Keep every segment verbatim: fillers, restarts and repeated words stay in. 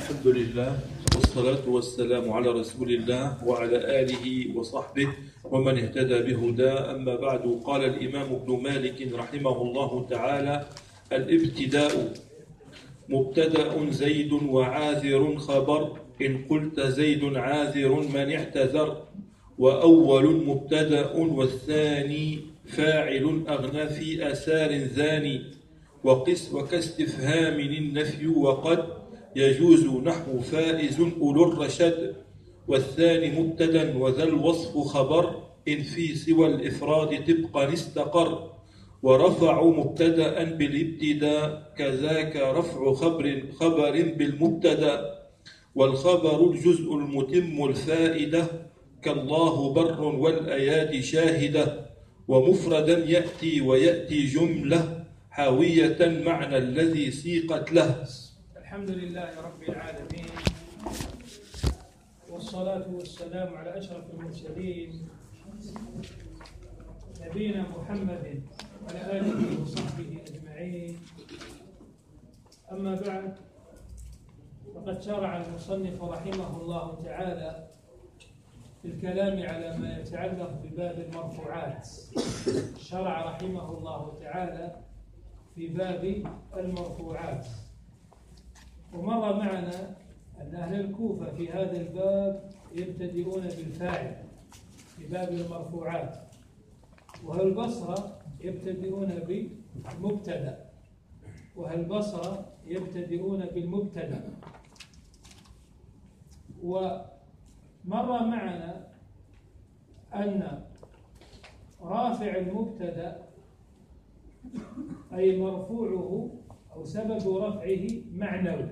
الحمد لله والصلاة والسلام على رسول الله وعلى آله وصحبه ومن اهتدى بهداه. أما بعد، قال الإمام ابن مالك رحمه الله تعالى: الابتداء مبتدأ زيد وعاذر خبر، إن قلت زيد عاذر من اعتذر، وأول مبتدأ والثاني فاعل أغنى في أسار ذاني، وقس وكاستفهام النفي وقد يجوز نحو فائز أولو الرشد، والثاني مبتدا وذا الوصف خبر، إن في سوى الإفراد طبقا استقر، ورفع مبتدا بالابتداء كذاك رفع خبر خبر بالمبتدا، والخبر الجزء المتم الفائدة كالله بر والأياد شاهدة، ومفردا يأتي ويأتي جملة حاوية معنى الذي سيقت له. الحمد لله رب العالمين، والصلاة والسلام على أشرف المرسلين نبينا محمد وعلى آله وصحبه أجمعين. أما بعد، فقد شرع المصنف رحمه الله تعالى في الكلام على ما يتعلق بباب المرفوعات. شرع رحمه الله تعالى في باب المرفوعات، ومر معنا أن أهل الكوفة في هذا الباب يبتدئون بالفاعل في باب المرفوعات، وأهل البصرة يبتدئون بالمبتدأ، وأهل البصرة يبتدئون بالمبتدأ. ومر معنا أن رافع المبتدأ أي مرفوعه أو سبب رفعه معنوي،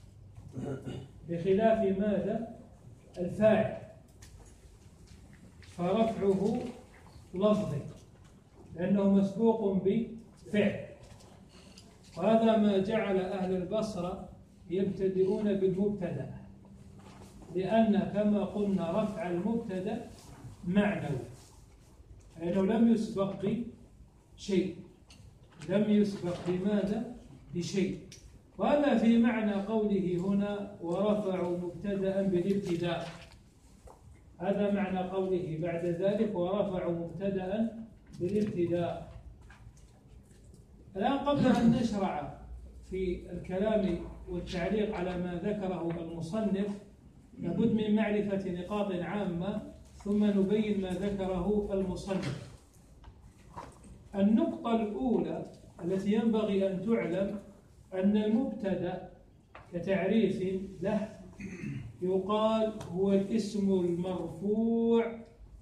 بخلاف ماذا؟ الفاعل، فرفعه لفظي لأنه مسبوق بفعل. وهذا ما جعل أهل البصرة يبتدئون بالمبتدأ، لأن كما قلنا رفع المبتدأ معنوي، لأنه لم يسبق بشيء، لم يسبق بماذا؟ بشيء. وهذا في معنى قوله هنا ورفعوا مبتدأ بالابتداء، هذا معنى قوله بعد ذلك ورفعوا مبتدأ بالابتداء. الآن قبل أن نشرع في الكلام والتعليق على ما ذكره المصنف، لابد من معرفة نقاط عامة ثم نبين ما ذكره المصنف. النقطة الأولى التي ينبغي أن تعلم أن المبتدأ كتعريف له يقال هو الاسم المرفوع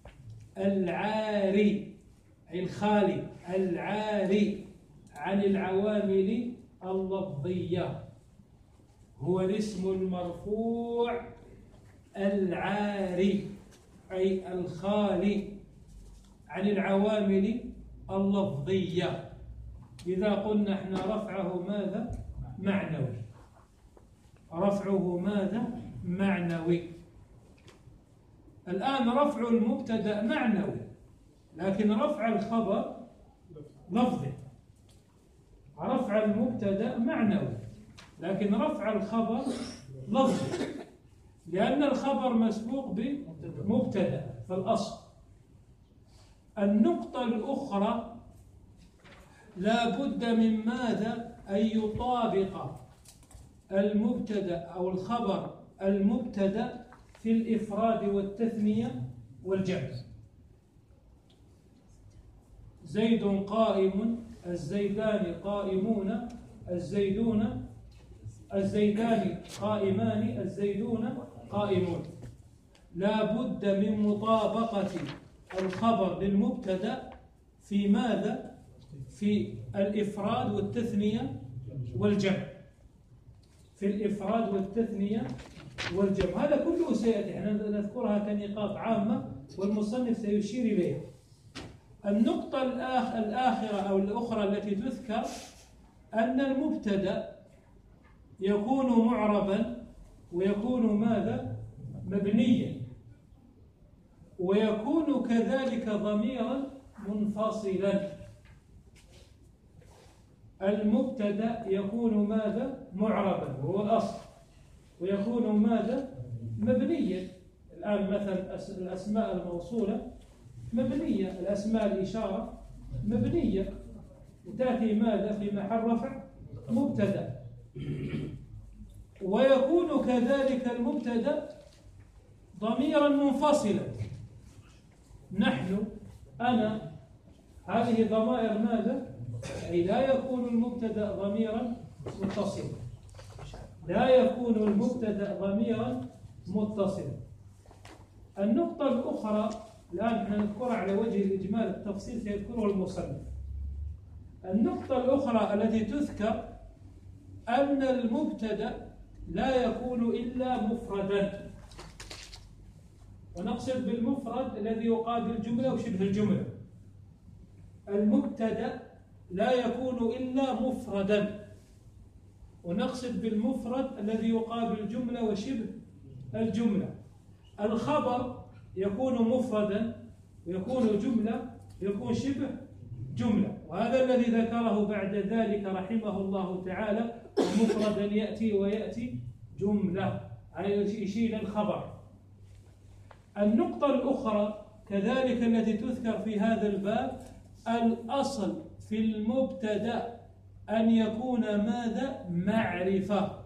العاري، أي الخالي العاري عن العوامل اللفظية. هو الاسم المرفوع العاري أي الخالي عن العوامل اللفظية. إذا قلنا احنا رفعه ماذا؟ معنوي. رفعه ماذا؟ معنوي. الآن رفع المبتدأ معنوي، لكن رفع الخبر لفظي. رفع المبتدأ معنوي، لكن رفع الخبر لفظي، لأن الخبر مسبوق بمبتدأ في الأصل. النقطة الأخرى لا بد من ماذا؟ أن يطابق المبتدأ أو الخبر المبتدأ في الإفراد والتثنية والجمع. زيد قائم، الزيدان قائمون، الزيدون الزيدان قائمان، الزيدون قائمون. لا بد من مطابقة الخبر للمبتدأ في ماذا؟ في الإفراد والتثنية والجمع. في الإفراد والتثنية والجمع، هذا كله سيأتي، احنا نذكرها كنقاط عامة والمصنف سيشير إليها. النقطة الآخرة أو الأخرى التي تذكر أن المبتدأ يكون معربا، ويكون ماذا؟ مبنيا، ويكون كذلك ضميرا منفصلا. المبتدأ يكون ماذا؟ معربا وهو الأصل، ويكون ماذا؟ مبنيا. الآن مثلا الأسماء الموصولة مبنية، الأسماء الإشارة مبنية، وتأتي ماذا في محل رفع؟ مبتدأ. ويكون كذلك المبتدأ ضميرا منفصلا. نحن، أنا، هذه ضمائر ماذا؟ أي لا يكون المبتدأ ضميرا متصلا، لا يكون المبتدأ ضميرا متصلا. النقطة الأخرى الآن احنا نذكرها على وجه الإجمال، التفصيل سيذكره المصنف. النقطة الأخرى التي تذكر أن المبتدأ لا يكون إلا مفردا، ونقصد بالمفرد الذي يقابل الجملة وشبه الجملة. المبتدأ لا يكون إلا مفردا، ونقصد بالمفرد الذي يقابل الجملة وشبه الجملة. الخبر يكون مفردا ويكون جملة ويكون شبه جملة، وهذا الذي ذكره بعد ذلك رحمه الله تعالى: مفردا يأتي ويأتي جملة، أي يشيل الخبر. النقطة الأخرى كذلك التي تذكر في هذا الباب: الأصل في المبتدأ أن يكون ماذا؟ معرفة.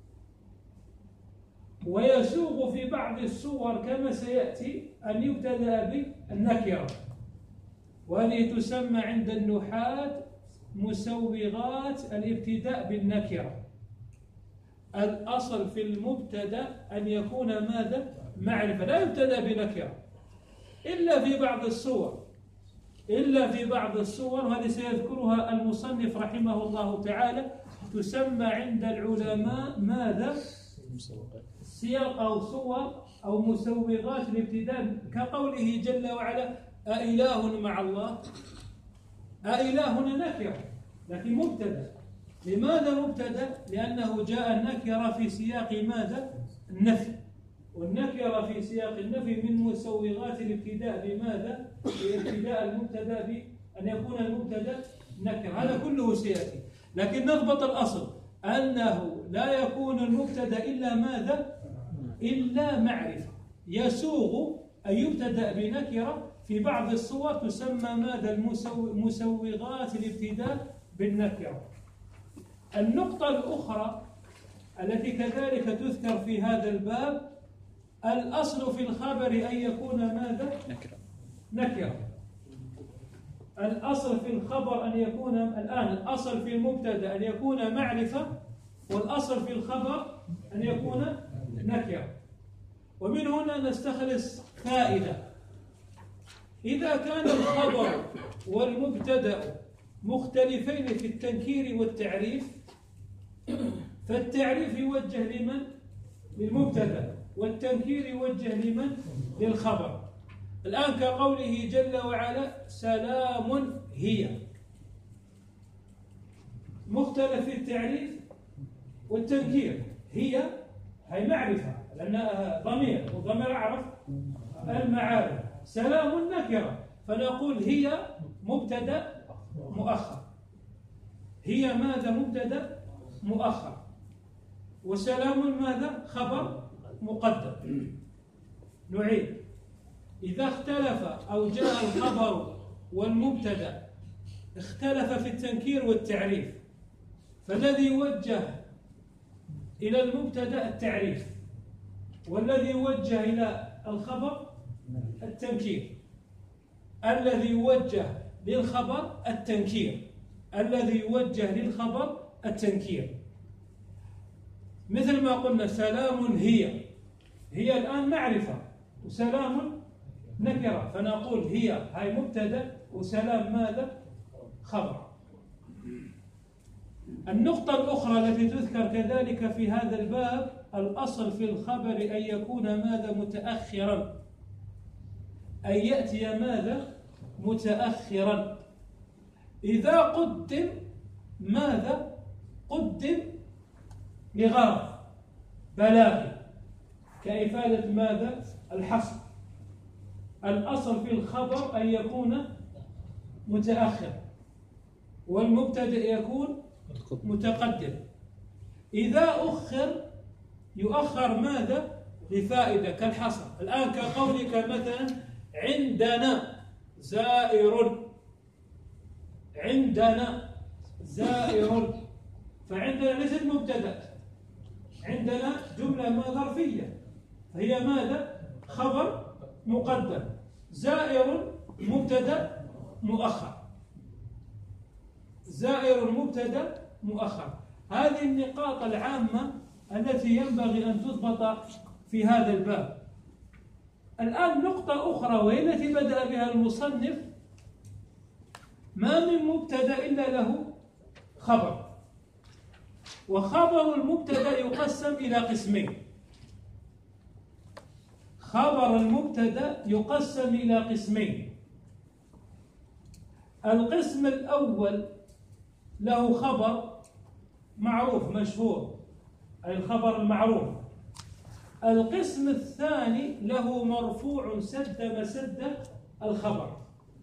ويسوغ في بعض الصور كما سيأتي أن يبتدأ بالنكرة، وهذه تسمى عند النحاة مسوغات الابتداء بالنكرة. الأصل في المبتدأ أن يكون ماذا؟ معرفة، لا يبتدأ بنكرة إلا في بعض الصور، إلا في بعض الصور، وهذه سيذكرها المصنف رحمه الله تعالى. تسمى عند العلماء ماذا؟ سياق أو صور أو مسوغات الابتداء، كقوله جل وعلا: أإله مع الله؟ أإله نكرة لكن مبتدأ. لماذا مبتدأ؟ لأنه جاء النكرة في سياق ماذا؟ النفي، والنكرة في سياق النفي من مسوغات الابتداء بماذا؟ بابتداء المبتدأ بأن يكون المبتدأ نكرة. هذا كله سيأتي، لكن نضبط الأصل أنه لا يكون المبتدأ إلا ماذا؟ إلا معرفة. يسوغ أن يبتدأ بنكرة في بعض الصور تسمى ماذا؟ مسوغات الابتداء بالنكرة. النقطة الأخرى التي كذلك تذكر في هذا الباب: الأصل في الخبر أن يكون ماذا؟ نكرة. نكرة. الأصل في الخبر أن يكون، الآن الأصل في المبتدأ أن يكون معرفة، والأصل في الخبر أن يكون نكرة. ومن هنا نستخلص فائدة: إذا كان الخبر والمبتدأ مختلفين في التنكير والتعريف، فالتعريف يوجه لمن؟ للمبتدأ، والتنكير يوجه لمن؟ للخبر. الآن كقوله جل وعلا: سلام هي، مختلف في التعريف والتنكير. هي هي معرفة لأنها ضمير، وضمير أعرف المعارف. سلام نكرة، فنقول هي مبتدأ مؤخر. هي ماذا؟ مبتدأ مؤخر. وسلام ماذا؟ خبر مقدم. نعيد: إذا اختلف أو جاء الخبر والمبتدأ اختلف في التنكير والتعريف، فالذي يوجه إلى المبتدأ التعريف، والذي يوجه إلى الخبر التنكير. الذي يوجه للخبر التنكير، الذي يوجه للخبر التنكير. مثل ما قلنا: سلام هي، هي الآن معرفة، وسلام نكرة، فنقول هي هاي مبتدأ، وسلام ماذا؟ خبر. النقطة الأخرى التي تذكر كذلك في هذا الباب: الأصل في الخبر أن يكون ماذا؟ متأخرا، أن يأتي ماذا؟ متأخرا. إذا قدم ماذا؟ قدم لغرض بلاغي، كإفادة ماذا؟ الحصر. الأصل في الخبر أن يكون متأخر، والمبتدأ يكون متقدم. إذا أخر يؤخر ماذا؟ لفائدة كالحصر. الآن كقولك مثلا عندنا زائر، عندنا زائر، فعندنا ليست مبتدأ، عندنا جملة ما ظرفية، فهي ماذا؟ خبر مقدم. زائر مبتدأ مؤخر، زائر مبتدأ مؤخر. هذه النقاط العامة التي ينبغي أن تضبط في هذا الباب. الآن نقطة أخرى وهي التي بدأ بها المصنف: ما من مبتدأ إلا له خبر، وخبر المبتدأ يقسم إلى قسمين. خبر المبتدأ يقسم إلى قسمين. القسم الأول له خبر معروف مشهور، أي الخبر المعروف. القسم الثاني له مرفوع سد مسد الخبر.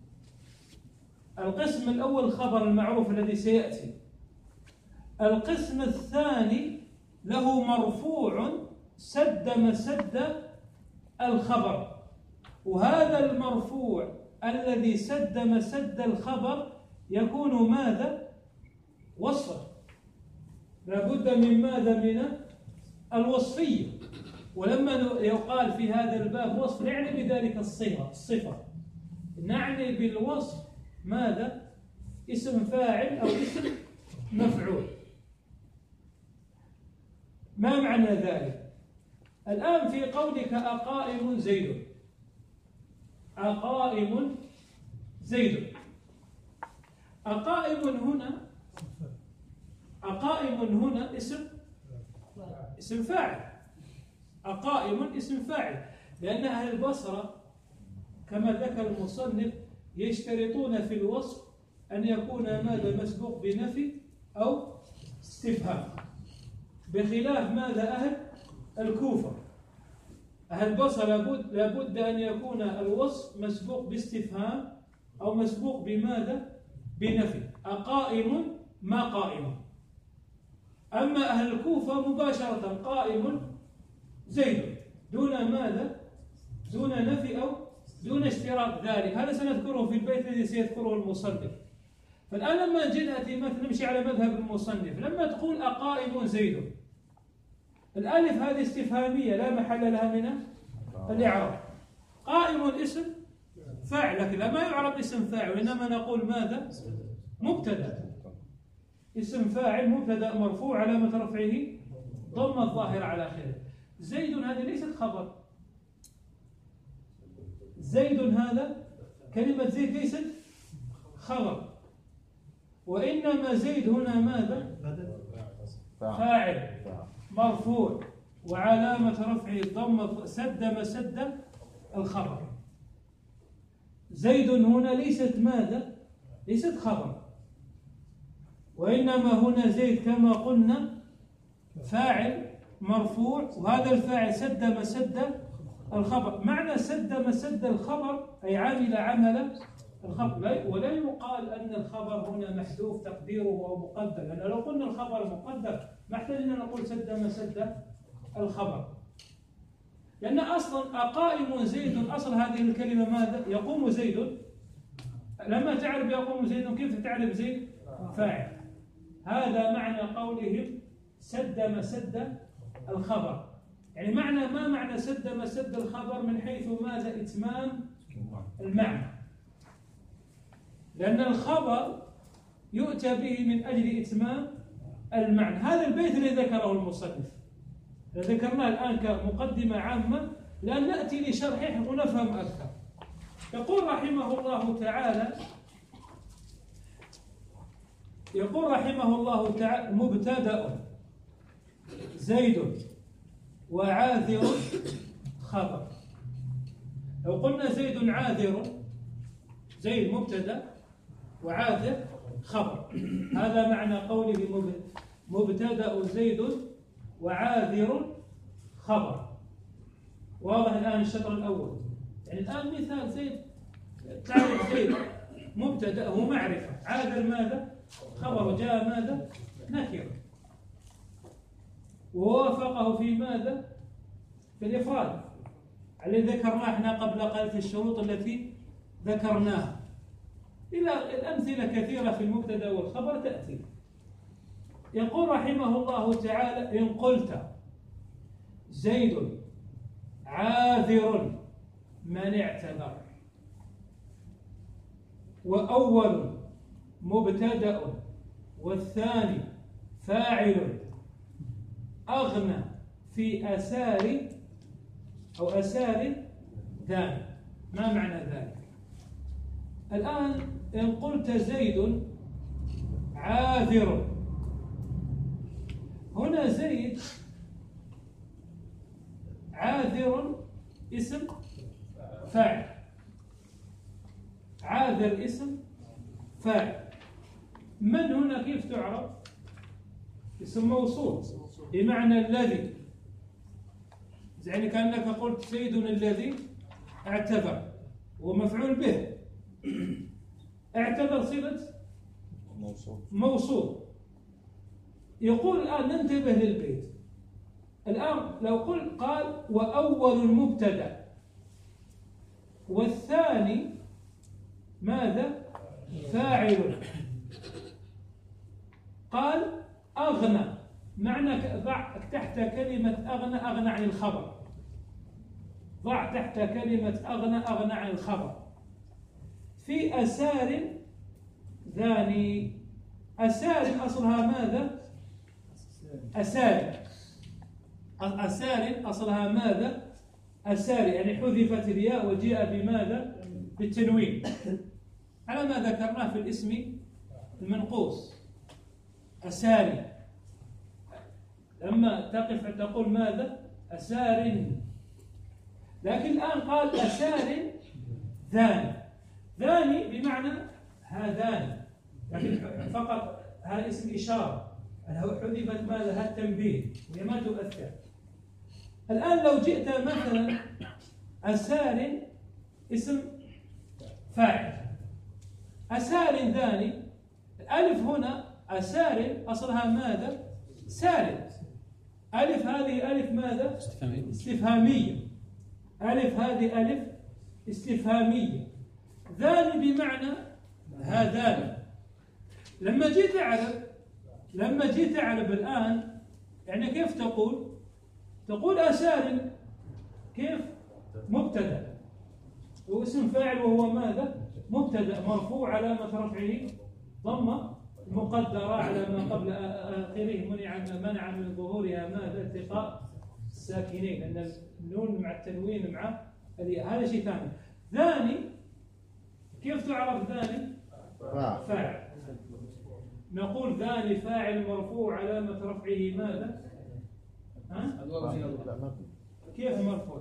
القسم الأول الخبر المعروف الذي سيأتي. القسم الثاني له مرفوع سد مسد الخبر، وهذا المرفوع الذي سد مسد الخبر يكون ماذا؟ وصفا. لابد من ماذا؟ من الوصفية. ولما يقال في هذا الباب وصف نعني بذلك الصفة الصفة نعني بالوصف ماذا؟ اسم فاعل أو اسم مفعول. ما معنى ذلك؟ الآن في قولك أقائم زيد، أقائم زيد، أقائم هنا، أقائم هنا اسم اسم فاعل، أقائم اسم فاعل، لأن أهل البصرة كما ذكر المصنف يشترطون في الوصف أن يكون ماذا؟ مسبوق بنفي أو استفهام، بخلاف ماذا؟ أهل الكوفة. أهل البصرة لابد, لابد أن يكون الوصف مسبوق باستفهام أو مسبوق بماذا؟ بنفي. أقائم ما قائم. أما أهل الكوفة مباشرة قائم زيد دون ماذا؟ دون نفي أو دون اشتراط ذلك. هذا سنذكره في البيت الذي سيذكره المصنف. فالآن لما جئت مثلا نمشي على مذهب المصنف، لما تقول أقائم زيد، الألف هذه استفهامية لا محل لها من الإعراب. قائم اسم فاعل، لكن لا ما يعرب اسم فاعل، وإنما نقول ماذا؟ مبتدأ. اسم فاعل مبتدأ مرفوع علامة رفعه ضم الظاهر على آخره. زيد هذه ليست خبر. زيد هذا كلمة زيد ليست خبر، وإنما زيد هنا ماذا؟ فاعل مرفوع وعلامة رفعه الضمة سد مسد الخبر. زيد هنا ليست ماذا؟ ليست خبر، وإنما هنا زيد كما قلنا فاعل مرفوع، وهذا الفاعل سد مسد الخبر. معنى سد مسد الخبر أي عامل عمل الخبر، ولا يقال أن الخبر هنا محذوف تقديره أو مقدر، لأن لو قلنا الخبر مقدر ما احتاجنا نقول سد مسد الخبر، لأن أصلا أقائم زيد أصل هذه الكلمة ماذا؟ يقوم زيد. لما تعرف يقوم زيد كيف تعرف زيد؟ فاعل. هذا معنى قولهم سد مسد الخبر. يعني معنى ما معنى سد مسد الخبر من حيث ماذا؟ إتمام المعنى، لأن الخبر يؤتى به من أجل إتمام المعنى. هذا البيت الذي ذكره المصنف ذكرناه الآن كمقدمة عامة لأن نأتي لشرحه ونفهم أكثر. يقول رحمه الله تعالى يقول رحمه الله تعالى مبتدأ زيد وعاذر خبر. لو قلنا زيد عاذر، زيد مبتدأ وعاذر خبر، هذا معنى قوله مبتدأ زيد وعاذر خبر. واضح الآن الشطر الأول؟ يعني الآن مثال زيد، تعرف زيد مبتدأ هو معرفة، عاذر ماذا؟ خبر، جاء ماذا؟ نكرة. ووافقه في ماذا؟ في الإفراد الذي ذكرناه احنا قبل قليل في الشروط التي ذكرناها. إلى الأمثلة كثيرة في المبتدأ والخبر تأتي. يقول رحمه الله تعالى: إن قلت زيد عاذر من اعتذر، وأول مبتدأ والثاني فاعل أغنى في أسار أو أسار ذلك. ما معنى ذلك؟ الآن إن قلت زيد عاذر، هنا زيد عاذر اسم فاعل، عاذر اسم فاعل. من هنا كيف تعرف؟ اسم موصول بمعنى الذي، يعني كأنك قلت زيد الذي اعتذر ومفعول به. اعتذر صيغة موصول. موصول. يقول الآن ننتبه للبيت. الآن لو قل قال وأول المبتدأ والثاني ماذا؟ فاعل. قال أغنى، معنى ضع تحت كلمة أغنى أغنى عن الخبر. ضع تحت كلمة أغنى أغنى عن الخبر. في أسار ذاني. أسار أصلها ماذا؟ أسار. أسار أصلها ماذا؟ أسار، يعني حذفت الياء وجاء بماذا؟ بالتنوين، على ما ذكرناه في الاسم المنقوص. أساري، لما تقف تقول ماذا؟ أسار. لكن الآن قال أسار ذاني. ذاني بمعنى هذان، لكن فقط هذا اسم إشارة، حذفت ماذا؟ هذا التنبيه وهي ما تؤثر. الآن لو جئت مثلا أسار اسم فاعل، أسار ذاني، الألف هنا أسار أصلها ماذا؟ سار. ألف هذه ألف ماذا؟ استفهامية. استفهامية. ألف هذه ألف استفهامية. ذاني بمعنى هذان. لما جيت أعرف لما جيت أعرف الآن يعني كيف تقول؟ تقول أسار كيف؟ مبتدأ واسم فاعل وهو ماذا؟ مبتدأ مرفوع علامة رفعه ضمة مقدرة على ما قبل آخره منع منع من ظهورها ماذا؟ التقاء الساكنين، لأن النون مع التنوين مع هذا شيء ثاني. ثاني كيف تعرف ثاني؟ فاعل. نقول ثاني فاعل مرفوع علامة رفعه ماذا؟ ها؟ كيف مرفوع؟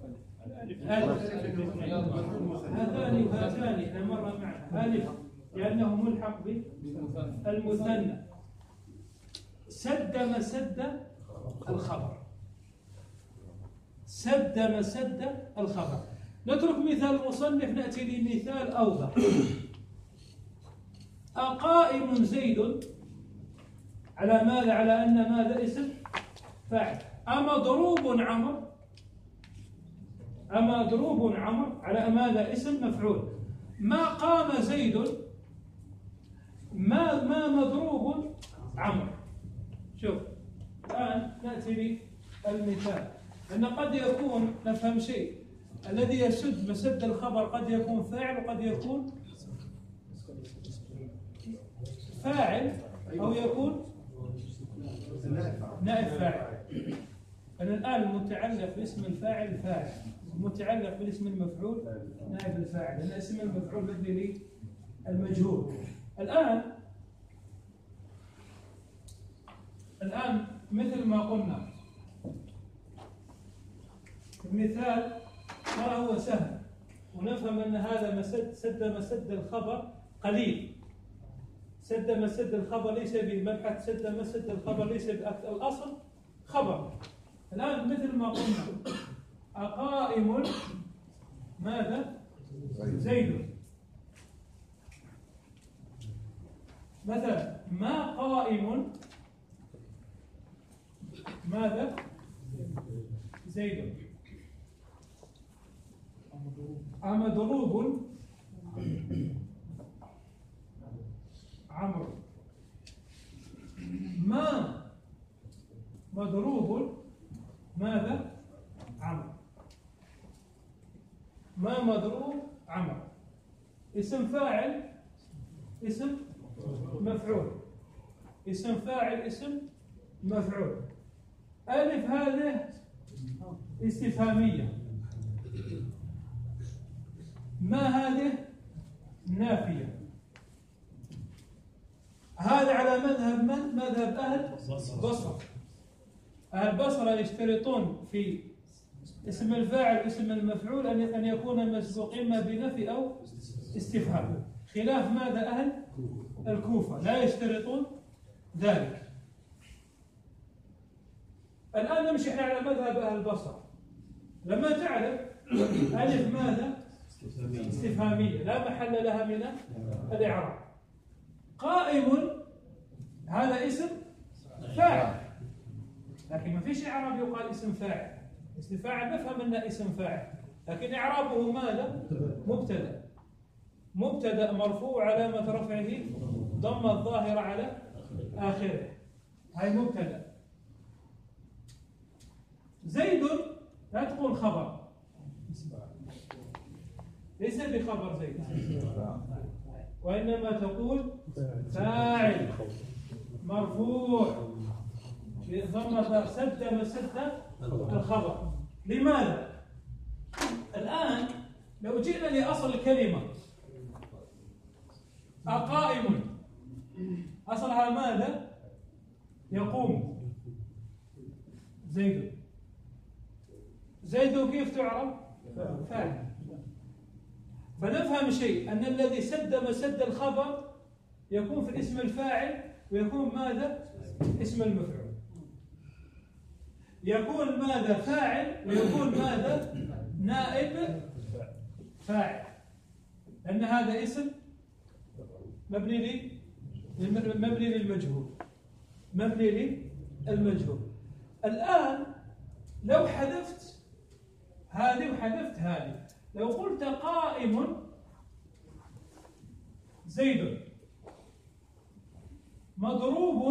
هذان وهذان احنا مر معنا ألف لأنه ملحق بالمثنى. سد مسد الخبر. سد مسد الخبر. نترك مثال المصنف نأتي لمثال أوضح. أقائم زيد على ماذا؟ على أن ماذا؟ اسم فاعل. أمضروب عمرو؟ أمضروب عمرو على ماذا؟ اسم مفعول. ما قام زيد؟ ما ما مضروب عمرو. شوف الآن نأتي بالمثال، أن قد يكون نفهم شيء، الذي يسد مسد الخبر قد يكون فاعل وقد يكون فاعل أو يكون نائب فاعل. أنا الآن المتعلق باسم الفاعل فاعل، المتعلق بالاسم المفعول نائب الفاعل، لأن اسم المفعول مبني للمجهول. الآن الآن مثل ما قلنا المثال ترى هو سهل، ونفهم أن هذا مسد سد مسد الخبر قليل. سد مسد الخبر ليس بمبحث سد مسد الخبر ليس بأكثر، الأصل خبر. الآن مثل ما قلنا أقائم ماذا؟ زيد. مثلا ما قائم ماذا؟ زيد. أمضروب عمرو. ما مضروب ماذا؟ عمرو. ما مضروب عمرو. اسم فاعل اسم مفعول. اسم فاعل اسم مفعول. ألف هذه استفهامية. ما هذه نافية. هذا على مذهب من؟ مذهب أهل بصرة. أهل بصرة يشترطون في اسم الفاعل واسم المفعول أن يكون مسبوق إما بنفي أو استفهام، خلاف ماذا أهل الكوفة لا يشترطون ذلك. الآن نمشي احنا على مذهب أهل البصرة. لما تعرف ألف ماذا؟ استفهامية لا محل لها من الإعراب. قائم هذا اسم فاعل، لكن ما فيش إعراب يقال اسم فاعل. اسم فاعل نفهم أنه اسم فاعل، لكن إعرابه ماذا؟ مبتدأ. مبتدأ مرفوع علامة رفعه ضم الظاهرة على آخره، هاي مبتدأ. زيد لا تقول خبر، ليس بخبر زيد، وإنما تقول فاعل مرفوع ضم سد مسد الخبر. لماذا؟ الآن لو جئنا لأصل الكلمة أقائم، أصلها ماذا؟ يقوم زيد. زيد كيف تعرف؟ فاعل. فنفهم شيء أن الذي سد مسد الخبر يكون في الاسم الفاعل ويكون ماذا؟ اسم المفعول. يكون ماذا؟ فاعل ويكون ماذا؟ نائب فاعل، لأن هذا اسم مبني لي مبني للمجهول مبني للمجهول. الآن لو حذفت هذه وحذفت هذه، لو قلت قائم زيد مضروب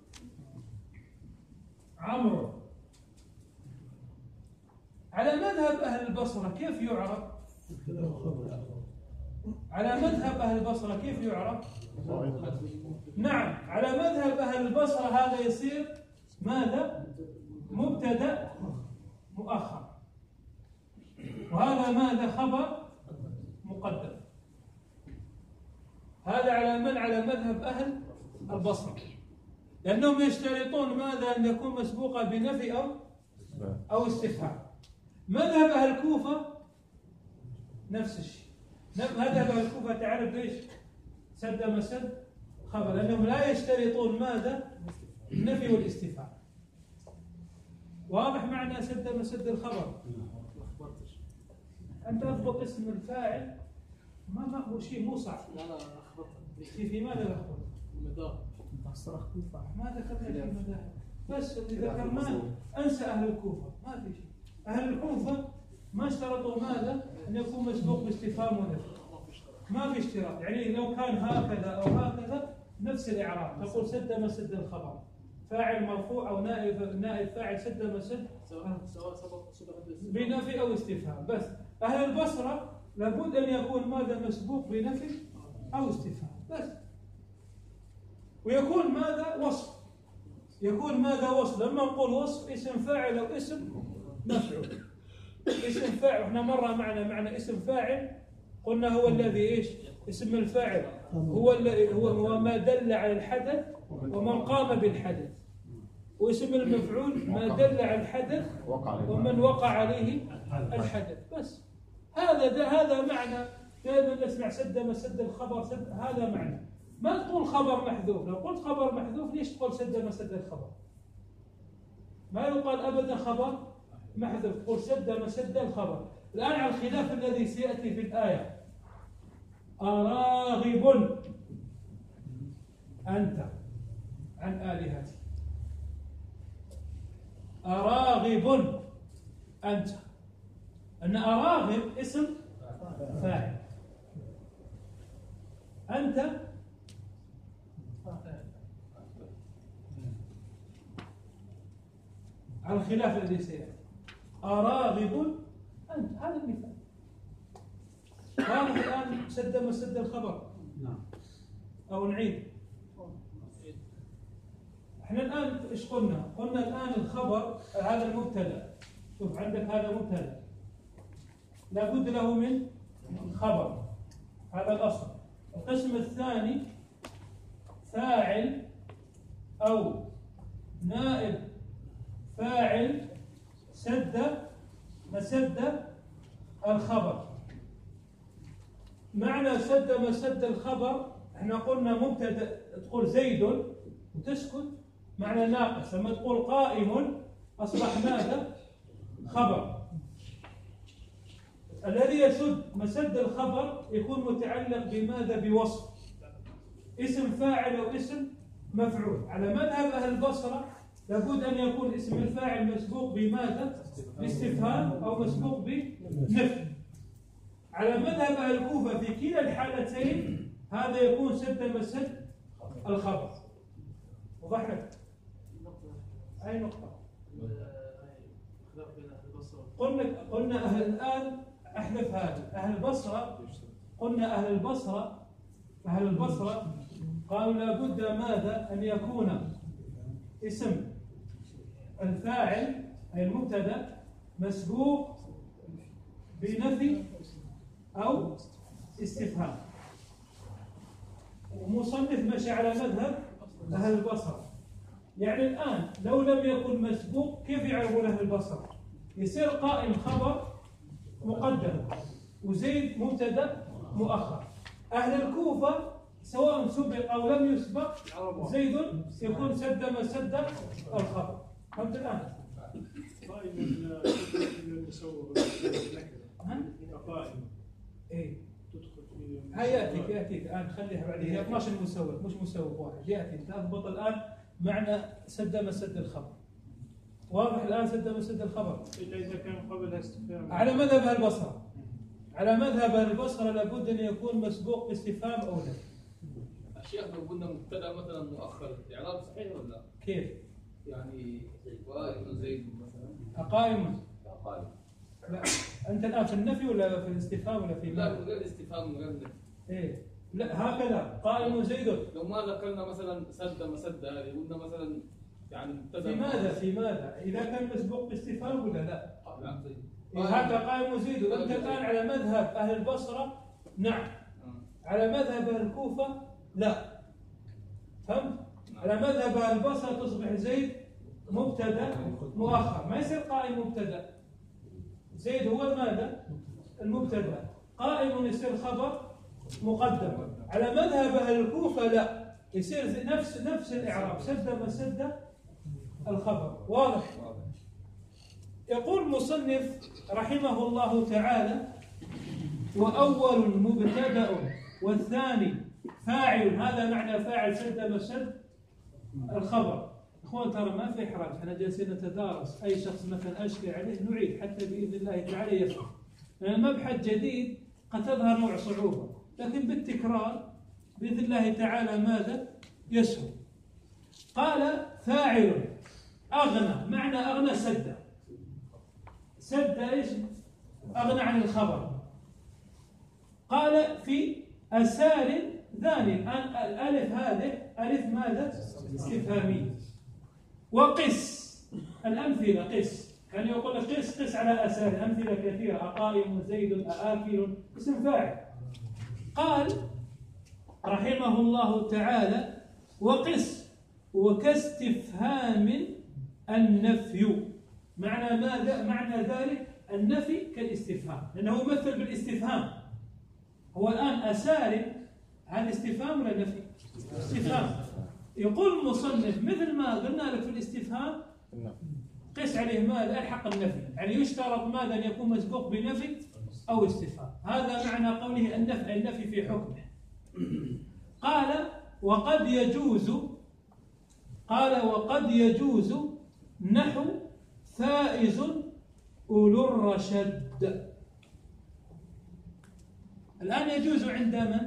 عمرو، على مذهب أهل البصرة كيف يعرف؟ على مذهب أهل البصرة كيف يعرف؟ نعم، على مذهب أهل البصرة هذا يصير ماذا؟ مبتدأ مؤخر، وهذا ماذا؟ خبر مقدم. هذا على من؟ على مذهب أهل البصرة، لأنهم يشترطون ماذا؟ أن يكون مسبوقا بنفي أو أو استفهام. مذهب أهل الكوفة نفس الشيء. مذهب أهل الكوفة تعرف ليش؟ سد مسد خبر، لأنهم لا يشترطون ماذا؟ النفي والاستفهام. واضح معنى سد مسد الخبر؟ أنت أضبط اسم الفاعل ما ما هو شيء مو صعب. لا لا لخبطت. في في ماذا لخبط؟ المدار. ما ذكرنا في المذاهب، بس اللي ذكرناه أنسى أهل الكوفة، ما في شيء. أهل الكوفة ما اشترطوا ماذا؟ أن يكون مسبوق باستفهام ونفي. ما في اشتراط، يعني لو كان هكذا أو هكذا نفس الإعراب، تقول سد مسد الخبر، فاعل مرفوع أو نائب نائب فاعل سد مسد سواء سواء سبق سبق بنفي أو استفهام. بس أهل البصرة لابد أن يكون ماذا؟ مسبوق بنفي أو استفهام بس. ويكون ماذا؟ وصف. يكون ماذا؟ وصف. لما نقول وصف اسم فاعل أو اسم مفعول. اسم فاعل، احنا مرة معنا معنى اسم فاعل قلنا هو الذي ايش؟ اسم الفاعل هو الذي هو هو ما دل على الحدث ومن قام بالحدث. واسم المفعول ما دل على الحدث ومن وقع عليه الحدث بس. هذا ده هذا معنى. دائما نسمع سد مسد الخبر سد، هذا معنى. ما تقول خبر محذوف. لو قلت خبر محذوف ليش تقول سد مسد الخبر؟ ما يقال ابدا خبر محذوف، قل سد مسد الخبر. الان على الخلاف الذي سياتي في الايه، أراغب أنت عن آلهتي. أراغب أنت، أن أراغب اسم فاعل، أنت على الخلاف الذي سيأتي. أراغب أنت، هذا المثال. واضح الآن سد مسد الخبر؟ نعم. أو نعيد؟ احنا الآن ايش قلنا؟ قلنا الآن الخبر هذا المبتدأ. شوف عندك هذا مبتدأ لابد له من خبر، هذا الأصل. القسم الثاني فاعل أو نائب فاعل سد مسد الخبر. معنى سد مسد الخبر احنا قلنا مبتدأ تقول زيد وتسكت معنى ناقص، لما تقول قائم أصبح ماذا؟ خبر. الذي يسد مسد الخبر يكون متعلق بماذا؟ بوصف اسم فاعل أو اسم مفعول. على مذهب أهل البصرة لابد أن يكون اسم الفاعل مسبوق بماذا؟ باستفهام أو مسبوق بنفي. على مذهب أهل الكوفة في كلا الحالتين هذا يكون سد مسد الخبر. وضح لك؟ أي نقطة؟ قلنا قلنا أهل الآن أحذف هذا. أهل البصرة قلنا أهل البصرة أهل البصرة قالوا لابد ماذا؟ أن يكون اسم الفاعل أي المبتدأ مسبوق بنفي أو استفهام. ومصنف مشى على مذهب أهل البصرة. يعني الآن لو لم يكن مسبوق كيف يعرفون أهل البصرة؟ يصير قائم خبر مقدم وزيد مبتدأ مؤخر. أهل الكوفة سواء سبق أو لم يسبق زيد يكون سد مسد الخبر. فهمت الآن؟ قائم المسوغ قائم إيه تدخل في هاي يأتيك يأتيك الآن خليها بعدين. هي اثناشر مسوغ مش مسوغ واحد. يأتي تضبط الآن معنى سد مسد الخبر. واضح الآن سد مسد الخبر إلا إذا كان قبلها استفهام على مذهب أهل البصرة. على مذهب أهل البصرة لابد أن يكون مسبوق باستفهام أو لا. الشيخ لو قلنا مبتدا مثلا مؤخر الاعراب صحيح ولا كيف؟ يعني قائم زيد مثلا قائم قائم لا أنت الآن في النفي ولا في الاستفهام ولا في لا ماذا؟ من غير استفهام من غير نفي. إيه لا هكذا قائم زيد. لو ما ذكرنا مثلا سد مسد هذه قلنا مثلا يعني مبتدا في ماذا؟ في ماذا؟ إذا كان مسبوق باستفهام ولا لا؟ لا زيد إيه هذا قائم زيد. وأنت الآن على مذهب أهل البصرة نعم، على مذهب أهل الكوفة لا. فهمت؟ على مذهب أهل البصرة تصبح زيد مبتدا مؤخر، ما يصير قائم مبتدا. زيد هو ماذا؟ المبتدا. قائم يصير خبر مقدم. على مذهب أهل الكوفة لا، يصير نفس نفس الإعراب سد مسد الخبر. واضح؟ يقول المصنف رحمه الله تعالى: وأول مبتدأ والثاني فاعل. هذا معنى فاعل سد مسد الخبر. اخوان ترى ما في احراج، احنا جالسين نتدارس. اي شخص مثلا اشكل عليه نعيد حتى باذن الله تعالى يفهم. لان المبحث جديد قد تظهر نوع صعوبه، لكن بالتكرار باذن الله تعالى ماذا؟ يسهل. قال فاعل اغنى. معنى اغنى سد. سد ايش؟ اغنى عن الخبر. قال في اسار ثاني. الالف هذه الف ماذا؟ استفهاميه. وقس الامثله. قس يعني يقول لك قس قس على اسار. امثله كثيره: اقائم زيد اآكل. اسم فاعل. قال رحمه الله تعالى: وقس وكاستفهام النفي. معنى ماذا؟ معنى ذلك النفي كالاستفهام، لانه يمثل بالاستفهام. هو الان اسار هذا استفهام ولا نفي؟ استفهام. يقول المصنف مثل ما قلنا لك في الاستفهام قس عليه ماذا؟ الحق النفي. يعني يشترط ماذا؟ ان يكون مسبوق بنفي او استفهام. هذا معنى قوله النفي، النفي في حكمه. قال وقد يجوز قال وقد يجوز نحو فائز أولو الرشد. الآن يجوز عند من؟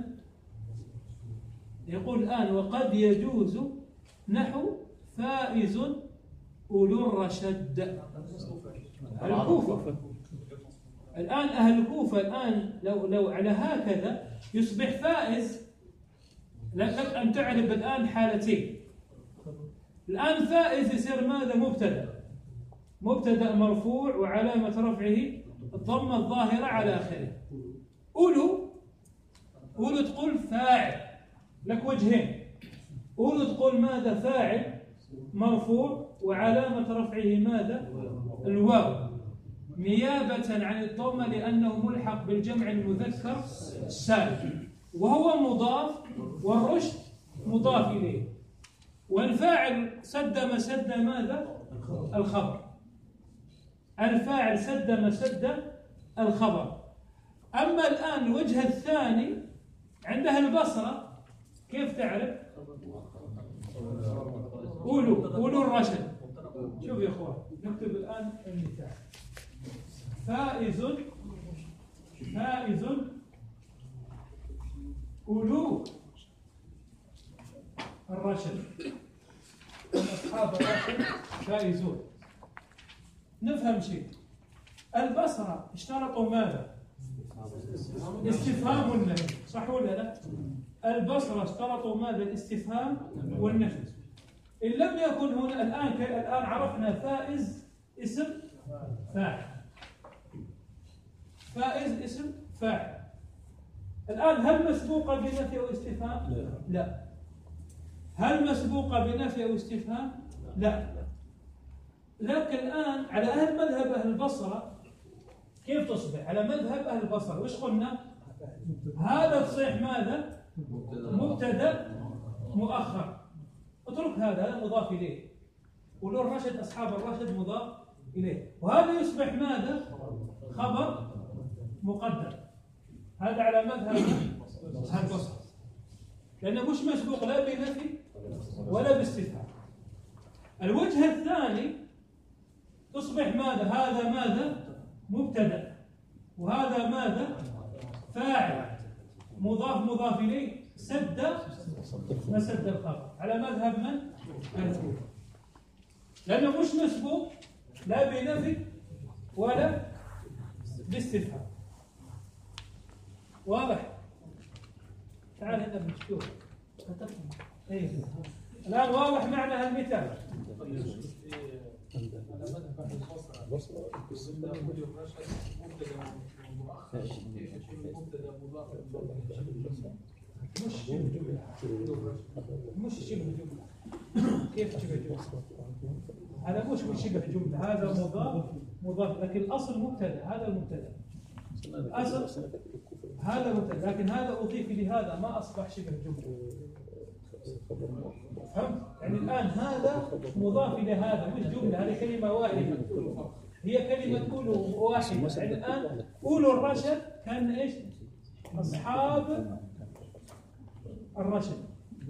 يقول الآن وقد يجوز نحو فائز أولو الرشد. الكوفة الآن أهل الكوفة الآن لو لو على هكذا يصبح فائز. لك أن تعرف الآن حالتين. الآن فائز يصير ماذا؟ مبتدأ مبتدأ مرفوع وعلامة رفعه الضمة الظاهرة على آخره. أولو أولو تقول فاعل، لك وجهين. أولو تقول ماذا؟ فاعل مرفوع وعلامة رفعه ماذا؟ الواو نيابة عن الضمة لأنه ملحق بالجمع المذكر السالم، وهو مضاف والرشد مضاف إليه، والفاعل سد مسد ماذا؟ الخبر. الفاعل سد مسد الخبر. أما الآن الوجه الثاني عند أهل البصرة كيف تعرف؟ قولوا قولوا الرشد. شوف يا اخوان نكتب الآن المثال. فائز فائز أولو الرشد، أصحاب الرشد فائزون. نفهم شيء. البصرة اشترطوا ماذا؟ استفهام والنفي، صح ولا لا؟ البصرة اشترطوا ماذا؟ الاستفهام والنفي. إن لم يكن هنا الآن الآن عرفنا فائز اسم فاعل، فائز اسم فاعل. الآن هل مسبوقة بنفي أو استفهام؟ لا. لا. هل مسبوقة بنفي أو استفهام؟ لا. لكن الآن على أهل مذهب أهل البصرة كيف تصبح؟ على مذهب أهل البصرة وش قلنا؟ هذا تصيح ماذا؟ مبتدأ مؤخر. اترك هذا، هذا مضاف إليه. ولو الرشد أصحاب الرشد مضاف إليه، وهذا يصبح ماذا؟ خبر مقدم. هذا على مذهب أهل البصرة لأنه مش مسبوق لا بنفي ولا باستفهام. الوجه الثاني تصبح ماذا؟ هذا ماذا؟ مبتدأ، وهذا ماذا؟ فاعل مضاف مضاف إليه سد مسد الخبر على مذهب من؟ الكوفة، لأنه مش مسبوق لا بنفي ولا باستفهام. واضح؟ تعال هنا بنشوف. ايه الآن واضح معنى هالمثال. مش شبه جملة، مش شبه جملة. كيف شبه جملة؟ هذا مش مش شبه جملة، هذا مضاف مضاف، لكن الأصل مبتدأ. هذا المبتدأ أصل هذا مبتدأ، لكن هذا أضيف لهذا ما أصبح شبه جملة. فهمت؟ يعني الآن هذا مضاف إلى هذا مش جملة، هذه كلمة واحدة، هي كلمة أولو واحدة. يعني الآن أولو الرشد كان إيش؟ أصحاب الرشد،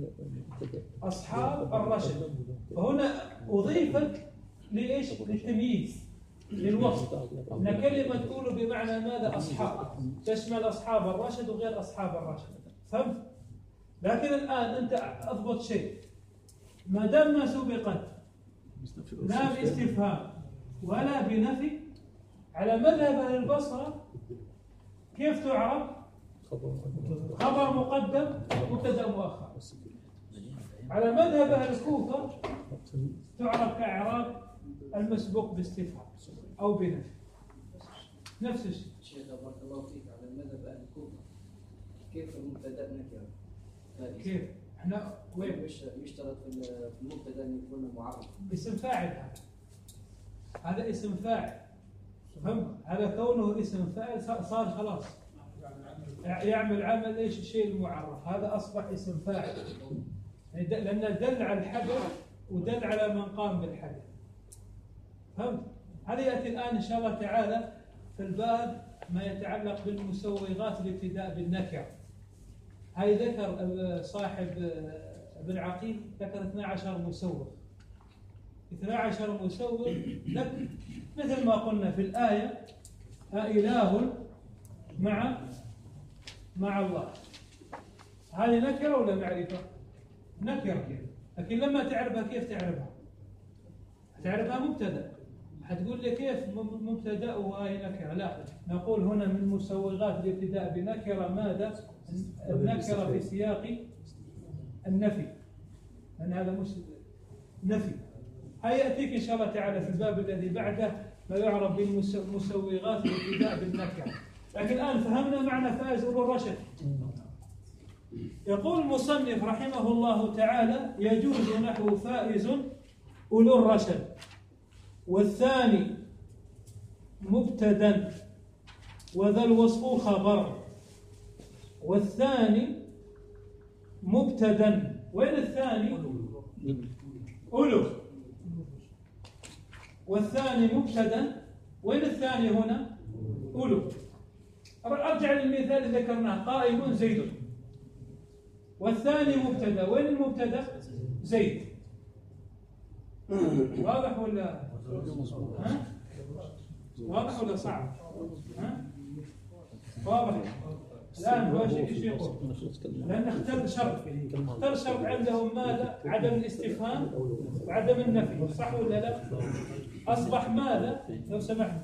أصحاب الرشد. فهنا أضيفت لإيش؟ للتمييز، للوصف، أن كلمة أولو بمعنى ماذا؟ أصحاب، تشمل أصحاب الرشد وغير أصحاب الرشد. فهمت؟ لكن الآن أنت أضبط شيء، ما دام ما سبقت لا باستفهام ولا بنفي على مذهب أهل البصرة كيف تعرف؟ خبر مقدم مبتدأ مؤخر. على مذهب أهل الكوفة تعرف كإعراب المسبوق باستفهام أو بنفي. نفس الشيء. شيخ بارك الله فيك، على مذهب أهل الكوفة كيف المبتدأ نكرة؟ كيف؟ احنا وين؟ مش يشترط في المبتدأ أن يكون معرف. اسم فاعل هذا. هذا اسم فاعل. فهمت؟ هذا كونه اسم فاعل صار خلاص يعمل عمل ايش؟ الشيء المعرف، هذا اصبح اسم فاعل. يعني لأنه دل على الحدث ودل على من قام بالحدث. فهمت؟ هذا يأتي الآن إن شاء الله تعالى في الباب ما يتعلق بالمسوغات الابتداء بالنكرة. هاي ذكر صاحب ابن عقيل ذكر اثني عشر مسوغ. اثنا عشر مسوغ لك، مثل ما قلنا في الآية أإله مع مع الله. هذه نكرة ولا معرفة؟ نكرة. لكن لما تعرفها كيف تعرفها؟ تعرفها مبتدأ. حتقول لي كيف مبتدأ وهي نكرة؟ لا، نقول هنا من مسوغات الابتداء بنكرة ماذا؟ النكرة في سياق النفي، لأن هذا مش نفي. هيأتيك إن شاء الله تعالى في الباب الذي بعده ما يعرف بالمسوغات الابتداء بالنكرة. لكن الآن فهمنا معنى فائز أولو الرشد. يقول المصنف رحمه الله تعالى: يجوز نحو فائز أولو الرشد، والثاني مبتدا وذا الوصف خبر. والثاني مبتدا، وين الثاني؟ أولو. والثاني مبتدا، وين الثاني هنا؟ أولو. أرجع للمثال اللي ذكرناه: قائم زيد. والثاني مبتدا، وين المبتدا؟ زيد. واضح ولا ها؟ واضح ولا صعب؟ ها؟ واضح. الآن هو شيء ايش يقول؟ لأن اختل شرط، اختل شرط عندهم ماذا؟ عدم الاستفهام وعدم النفي، صح ولا لا؟ أصبح ماذا؟ لو سمحت،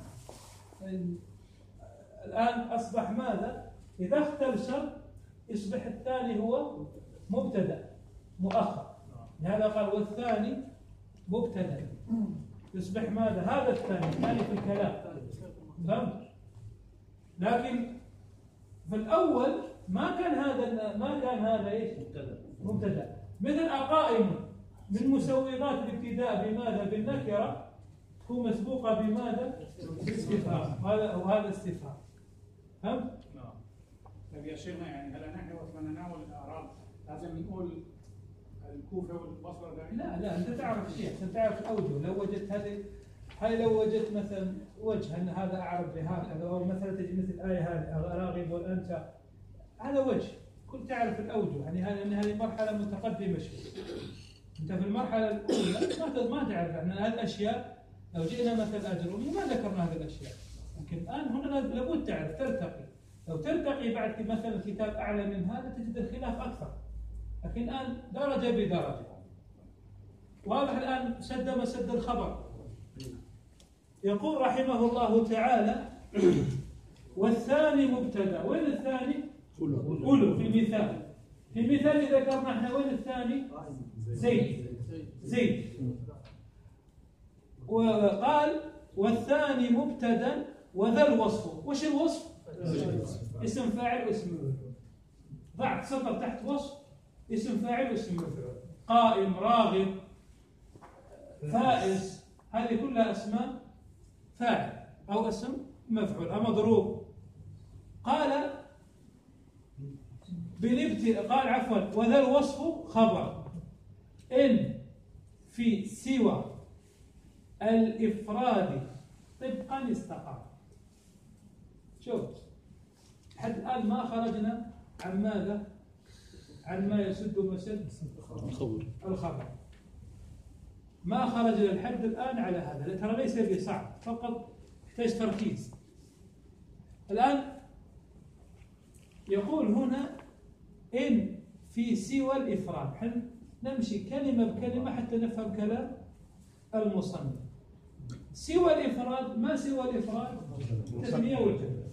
الآن أصبح ماذا؟ إذا اختل شرط يصبح الثاني هو مبتدأ مؤخر. لهذا قال: والثاني مبتدأ، يصبح ماذا؟ هذا الثاني، الثاني في الكلام. فهمت؟ لكن في الأول ما كان هذا ما كان هذا ايش؟ مبتدأ. مبتدأ. مثل أقائم من مسوغات الابتداء بماذا؟ بالنكرة، تكون مسبوقة بماذا؟ بالاستفهام. هذا وهذا استفهام. فهمت؟ نعم. طيب يا شيخنا، يعني هل نحن وقت نناول الأعراب لازم نقول الكوفة والبصرة دائما؟ لا لا، أنت تعرف شيء، أنت تعرف الأوجه. لو وجدت هذه هاي، لو وجدت مثلا وجه أن هذا أعرب بهكذا، أو مثلا تجي مثل الآية هذه راغب والأنت، هذا وجه. كنت تعرف الأوجه، يعني هذه أن هذه مرحلة متقدمة شوي. أنت في المرحلة الأولى ما ما تعرف أن هذه الأشياء. لو جئنا مثل أجرومي ما ذكرنا هذه الأشياء، لكن الآن هنا لابد تعرف، ترتقي. لو ترتقي بعد مثلا كتاب أعلى من هذا تجد الخلاف أكثر، لكن الآن درجة بدرجة. واضح الآن؟ سد مسد الخبر. يقول رحمه الله تعالى: والثاني مبتدا، وين الثاني؟ أولو. في مثال في مثال ذكرنا احنا، وين الثاني؟ زيد. زيد. وقال: والثاني مبتدا وذا الوصف. وش الوصف؟ اسم فاعل واسم مفعول. ضعت سطر تحت وصف اسم فاعل واسم مفعول. قائم، راغب، فائز، هذه كلها اسماء فاعل او اسم مفعول. مضروب. قال بالابتداء، قال عفوا: وذا الوصف خبر ان في سوى الافراد طبقا استقام. شوف، حتى الآن ما خرجنا عن ماذا؟ عن ما يسد مسد الخبر. ما خرجنا الحد الآن على هذا، ترى ليس بصعب، فقط يحتاج تركيز. الآن يقول هنا: إن في سوى الإفراد. حن نمشي كلمة بكلمة حتى نفهم كلام المصنف. سوى الإفراد، ما سوى الإفراد؟ التثنية والجمع.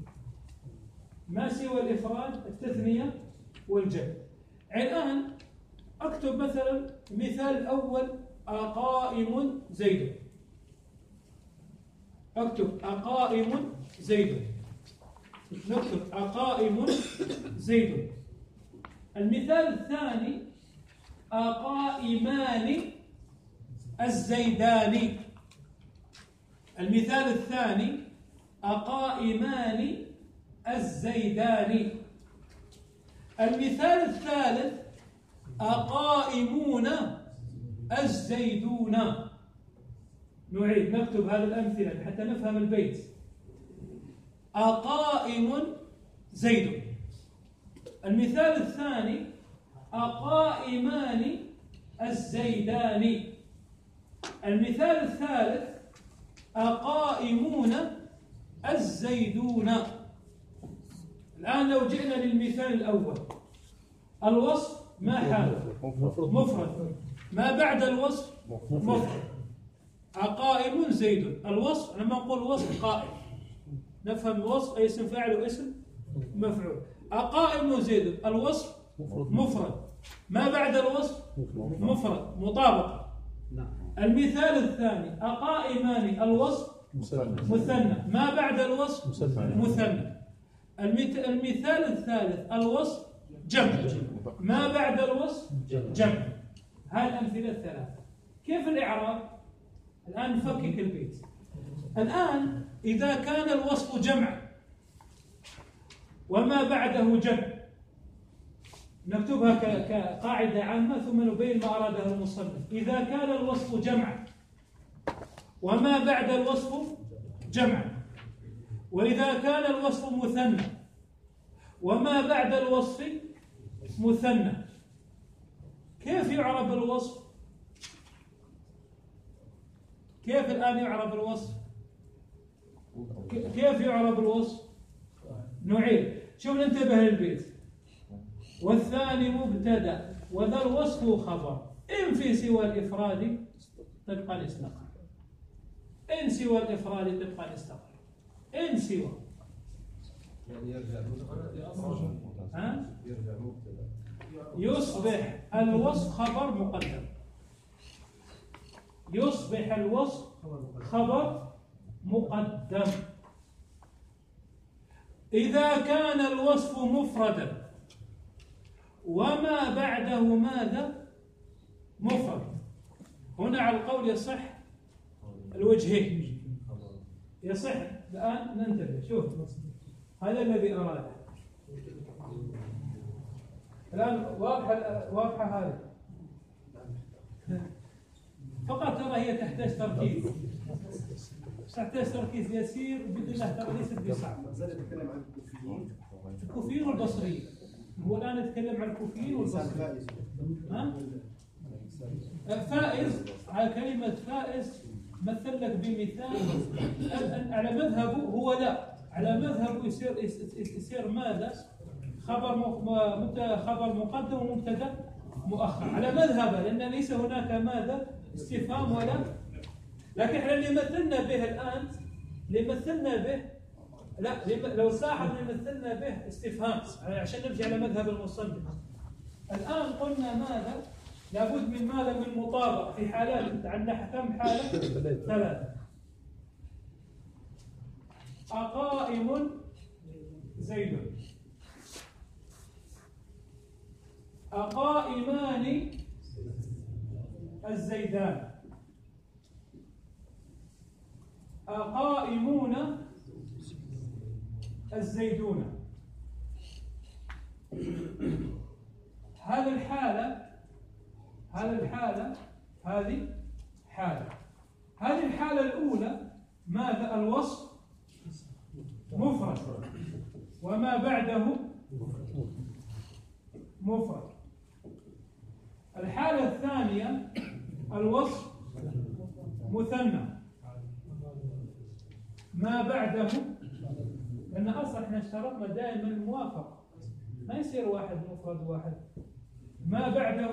ما سوى الإفراد؟ التثنية والجمع. الآن أكتب مثلا مثال الأول: أقائم زيد. أكتب أقائم زيد. نكتب أقائم زيد. المثال الثاني: أقائمان الزيدان. المثال الثاني: أقائمان الزيدان. المثال الثالث: أقائمون الزيدون. نعيد، نكتب هذه الأمثلة حتى نفهم البيت. أقائم زيد. المثال الثاني: أقائمان الزيدان. المثال الثالث: أقائمون الزيدون. الآن لو جئنا للمثال الأول، الوصف ما حاله؟ مفرد. ما بعد الوصف مفرد. أقائم زيد. الوصف لما نقول وصف قائم نفهم الوصف أي اسم فاعل واسم مفعول. أقائم زيد الوصف مفرد. ما بعد الوصف مفرد مطابقة. المثال الثاني: أقائمان الوصف مثنى. ما بعد الوصف مثنى. المثال الثالث: الوصف جمع. ما بعد الوصف جمع. هذه الأمثلة الثلاثة. كيف الإعراب؟ الآن نفكك البيت. الآن إذا كان الوصف جمع وما بعده جمع نكتبها كقاعدة عامة ثم نبين ما أراده المصنف. إذا كان الوصف جمع وما بعد الوصف جمع، وإذا كان الوصف مثنى وما بعد الوصف مثنى، كيف يعرب الوصف؟ كيف الآن يعرب الوصف؟ كيف يعرب الوصف؟ نعيد. شوف ننتبه للبيت. والثاني مبتدأ وذا الوصف خبر إن في سوى الإفراد طبقا استقر. إن سوى الإفراد طبقا استقر. إن سوى يعني يرجع ها؟ يصبح الوصف خبر مقدم. يصبح الوصف خبر مقدم إذا كان الوصف مفردا وما بعده ماذا؟ مفرد. هنا على القول يصح الوجهين. يصح. الآن ننتبه. شوف هذا الذي أراده. الآن واضحة واضحة هذه. فقط ترى هي تحتاج تركيز. تحتاج تركيز يسير بإذن الله، ترى ليست بصعب. نتكلم عن الكوفيين الكوفيين والبصريين. هو الآن نتكلم عن الكوفيين والبصريين. ها؟ فائز على كلمة فائز مثل لك بمثال على مذهبه هو لا، على مذهبه يصير يصير ماذا؟ خبر خبر مقدم ومبتدا مؤخر على مذهبه، لأن ليس هناك ماذا؟ استفهام ولا. لكن احنا اللي مثلنا به الآن اللي مثلنا به لا، لو تلاحظ اللي مثلنا به استفهام عشان نمشي على مذهب المصنف. الآن قلنا ماذا؟ لابد من ماذا؟ من مطابقة في حالات. عندنا كم حالة؟ ثلاثة. أقائم زيد. أقائمان الزيدان. أقائمون الزيدون. هذه الحالة هذه الحالة هذه حالة هذه الحالة الأولى ماذا؟ الوصف مفرد وما بعده مفرد. الحالة الثانية الوصف مثنى ما بعده، لأن أصلا احنا اشترطنا دائما الموافقة، ما يصير واحد مفرد واحد ما بعده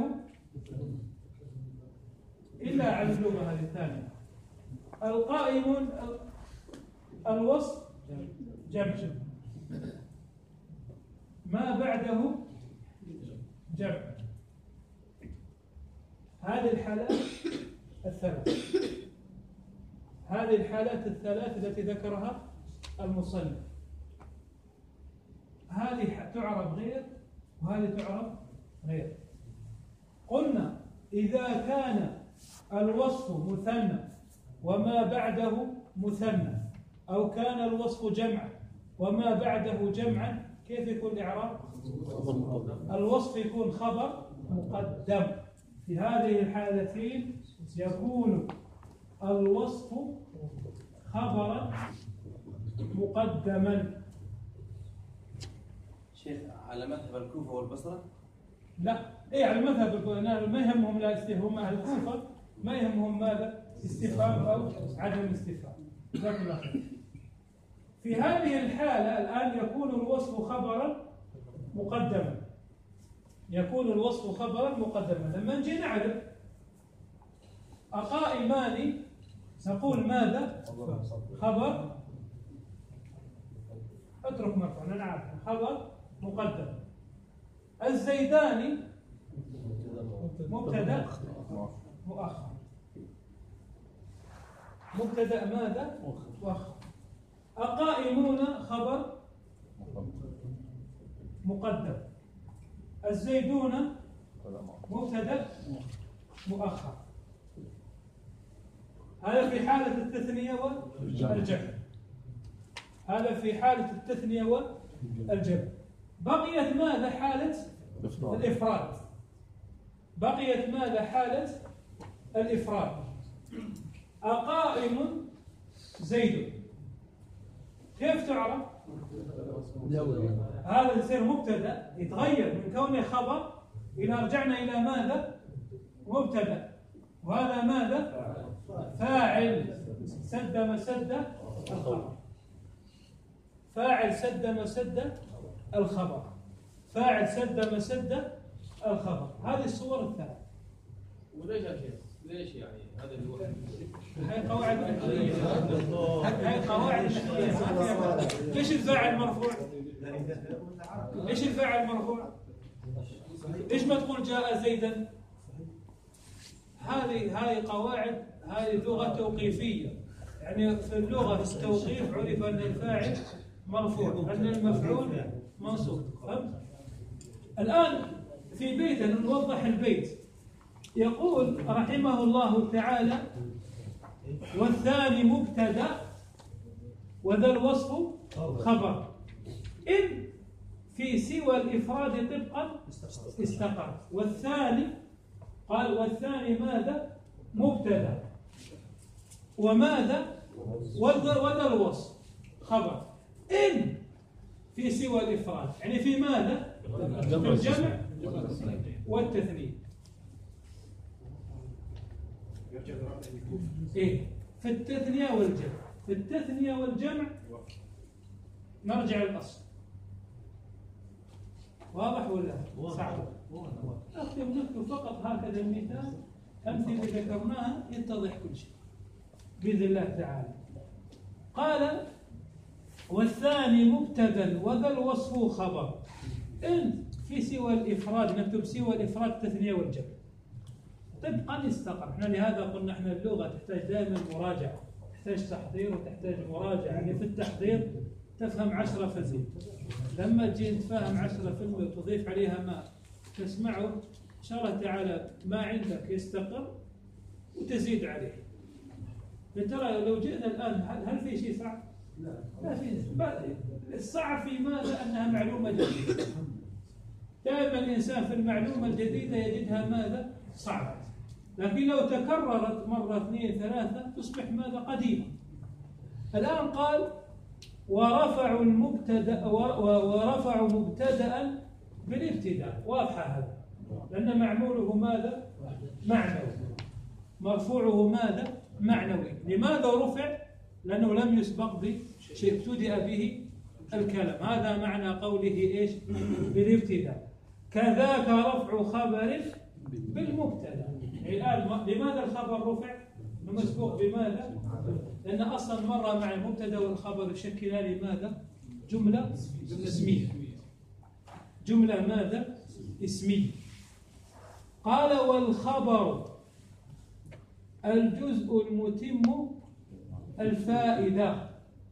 إلا على اللغة هذه الثانية. القائمون الوصف جمع ما بعده جمع. هذه الحالات الثلاث هذه الحالات الثلاث التي ذكرها المصنف، هذه تعرف غير وهذه تعرف غير. قلنا إذا كان الوصف مثنى وما بعده مثنى، أو كان الوصف جمعا وما بعده جمعا، كيف يكون الإعراب؟ الوصف يكون خبر مقدم. في هذه الحالتين يكون الوصف خبرا مقدما. شيخ على مذهب الكوفة والبصرة؟ لا، اي على مذهب الكوفة. ما يهمهم لا استههم اهل الكوفة، ما يهمهم ماذا؟ استفهام أو عدم استفهام. جزاك الله خير. في هذه الحالة الآن يكون الوصف خبرا مقدما. يكون الوصف خبرا مقدما. لما نجي نعرف أقائمان نقول ماذا؟ خبر اترك مرفوع أنا عارف خبر مقدم. الزيداني مبتدأ مؤخر. مبتدأ ماذا؟ مؤخر. أقائمون خبر مقدم. الزيدون مبتدأ مؤخر. هذا في حالة التثنية والجمع. هذا في حالة التثنية والجمع. بقيت ماذا حالة الإفراد؟ بقيت ماذا حالة الإفراد؟ أقائم زيد كيف تعرف؟ هذا يصير مبتدأ يتغير من كونه خبر إذا رجعنا إلى ماذا؟ مبتدأ. وهذا ماذا؟ فاعل سد مسد الخبر. فاعل سد مسد الخبر. فاعل سد مسد الخبر. هذه الصور الثلاث. وليش يا شيخ؟ ليش يعني هذا اللي هو هاي قواعد نحوية. هاي قواعد نحوية. ليش الفاعل مرفوع؟ ليش الفاعل مرفوع؟ ليش ما تقول جاء زيدا؟ هذه هذه قواعد، هذه لغة توقيفية. يعني في اللغة في التوقيف عرف أن الفاعل مرفوع، أن المفعول منصوب. فهمت؟ الآن في بيتنا نوضح البيت. يقول رحمه الله تعالى: والثاني مبتدأ وذا الوصف خبر إن في سوى الإفراد طبقا استقر. والثاني قال والثاني ماذا؟ مبتدأ. وماذا؟ وذا الوصف خبر إن في سوى الإفراد، يعني في ماذا؟ في الجمع والتثنية. إيه؟ في التثنية والجمع. في التثنية والجمع نرجع للأصل. واضح ولا صعب؟ أختم نكتب فقط هكذا المثال، أمثلة ذكرناها يتضح كل شيء بإذن الله تعالى. قال والثاني مبتدا وذا الوصف خبر إن في سوى الإفراد، نكتب سوى الإفراد التثنية والجمع طبقا استقر. احنا لهذا قلنا احنا اللغة تحتاج دائما مراجعة، تحتاج تحضير وتحتاج مراجعة. يعني في التحضير تفهم عشرة في المية، لما تجي تفهم عشرة في المية وتضيف عليها ما تسمعه إن شاء الله تعالى ما عندك يستقر وتزيد عليه. ترى لو جئنا الآن هل في شيء صعب؟ لا لا في. الصعب في ماذا؟ أنها معلومة جديدة. دائما الإنسان في المعلومة الجديدة يجدها ماذا؟ صعبة. لكن لو تكررت مرة اثنين ثلاثة تصبح ماذا؟ قديمة. الآن قال ورفعوا المبتدأ ورفعوا مبتدأ بالابتداء. واضحة هذا، لأن معموله ماذا؟ معنوي. مرفوعه ماذا؟ معنوي. لماذا رفع؟ لأنه لم يسبق بشيء ابتدأ به الكلام. هذا معنى قوله إيش؟ بالابتداء. كذاك رفع خبر بالمبتدأ. الآن لماذا الخبر رفع؟ مسبوق بماذا؟ لأن أصلا مرة مع المبتدأ والخبر يشكلان ماذا؟ جملة اسمية. جملة ماذا؟ اسمية. قال والخبر الجزء المتم الفائدة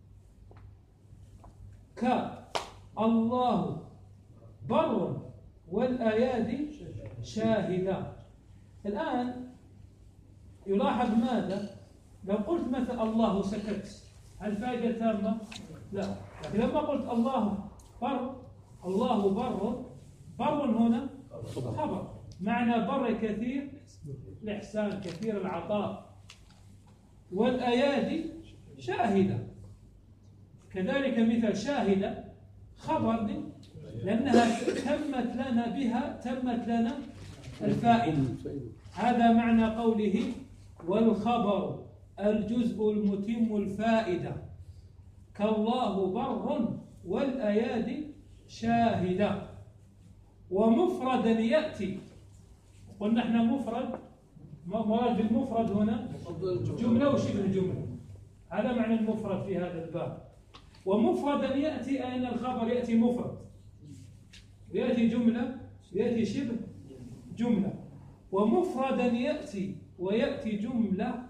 كالله بر والأيادي شاهدة. الآن يلاحظ ماذا؟ لو قلت مثلا الله سكت هل فائدة تامة؟ لا. لكن لما قلت الله بر، الله بر، بر هنا خبر، معنى بر كثير الإحسان كثير العطاء. والأيادي شاهدة كذلك مثل شاهدة خبر لأنها تمت لنا بها تمت لنا الفائدة. هذا معنى قوله والخبر الجزء المتم الفائدة كالله بر والأيادي شاهدة. ومفردا يأتي، قلنا احنا مفرد، مراد بالمفرد هنا جملة وشبه جملة، هذا معنى المفرد في هذا الباب. ومفردا يأتي أن الخبر يأتي مفرد، يأتي جملة، يأتي شبه جملة. ومفردا يأتي ويأتي جملة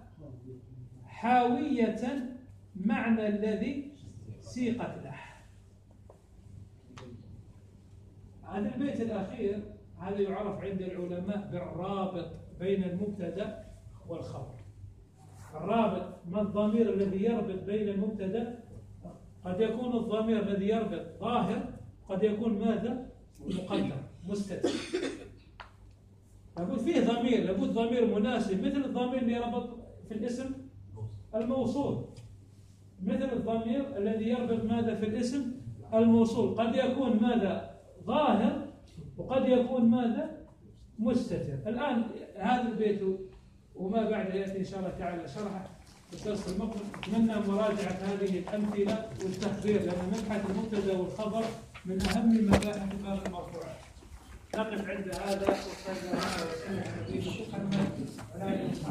حاوية معنى الذي سيقت له. هذا البيت الأخير هذا يعرف عند العلماء بالرابط بين المبتدأ والخبر. الرابط ما الضمير الذي يربط بين المبتدأ؟ قد يكون الضمير الذي يربط ظاهر، قد يكون ماذا؟ مقدر مستتر. لابد فيه ضمير، لابد ضمير مناسب، مثل الضمير اللي يربط في الاسم الموصول، مثل الضمير الذي يربط ماذا في الاسم الموصول، قد يكون ماذا؟ ظاهر، وقد يكون ماذا؟ مستتر. الآن هذا البيت وما بعد يأتي إن شاء الله تعالى شرحه في الدرس المقبل. أتمنى مراجعة هذه الأمثلة والتحضير، لأن مبحث المبتدأ والخبر من أهم مباحث باب المرفوعات. نقف عند هذا وصلى الله وسلم على نبينا محمد وعلى آله وصحبه.